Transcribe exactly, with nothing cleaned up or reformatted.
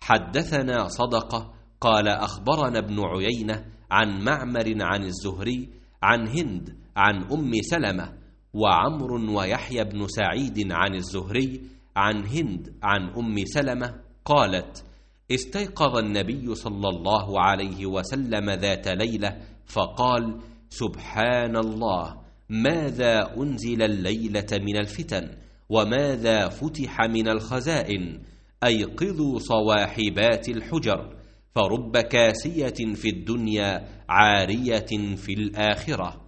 حدثنا صدقة قال أخبرنا ابن عيينة عن معمر عن الزهري عن هند عن أم سلمة وعمر ويحيى بن سعيد عن الزهري عن هند عن أم سلمة قالت: استيقظ النبي صلى الله عليه وسلم ذات ليلة فقال: سبحان الله، ماذا أنزل الليلة من الفتن وماذا فتح من الخزائن؟ أيقظوا صواحبات الحجر، فرب كاسية في الدنيا عارية في الآخرة.